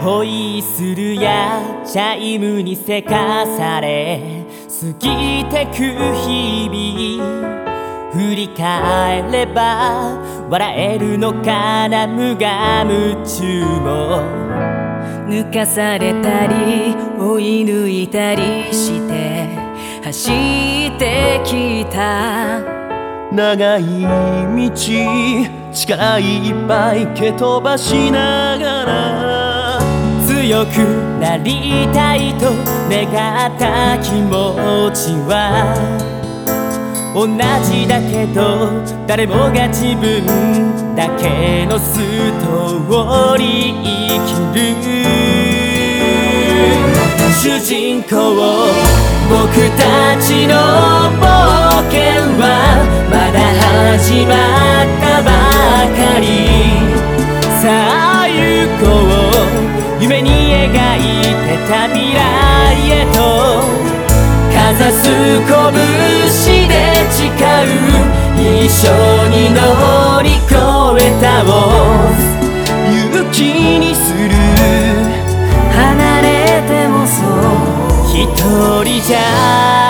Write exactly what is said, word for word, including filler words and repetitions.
ホイッスルやチャイムにせかされ過ぎてく日々、振り返れば笑えるのかな無我夢中も、 抜かされたり追い抜いたりして走ってきた長い道力いっぱい蹴飛ばしながら、 強くなりたいと願った気持ちは同じだけど、誰もが自分だけのストーリー生きる主人公、僕たちの冒険はまだ始まったばかり。さあ行こう、夢に描いてた未来へと、かざす拳で誓う、一緒に乗り越えたを勇気にする。 離れてもそう一人じゃ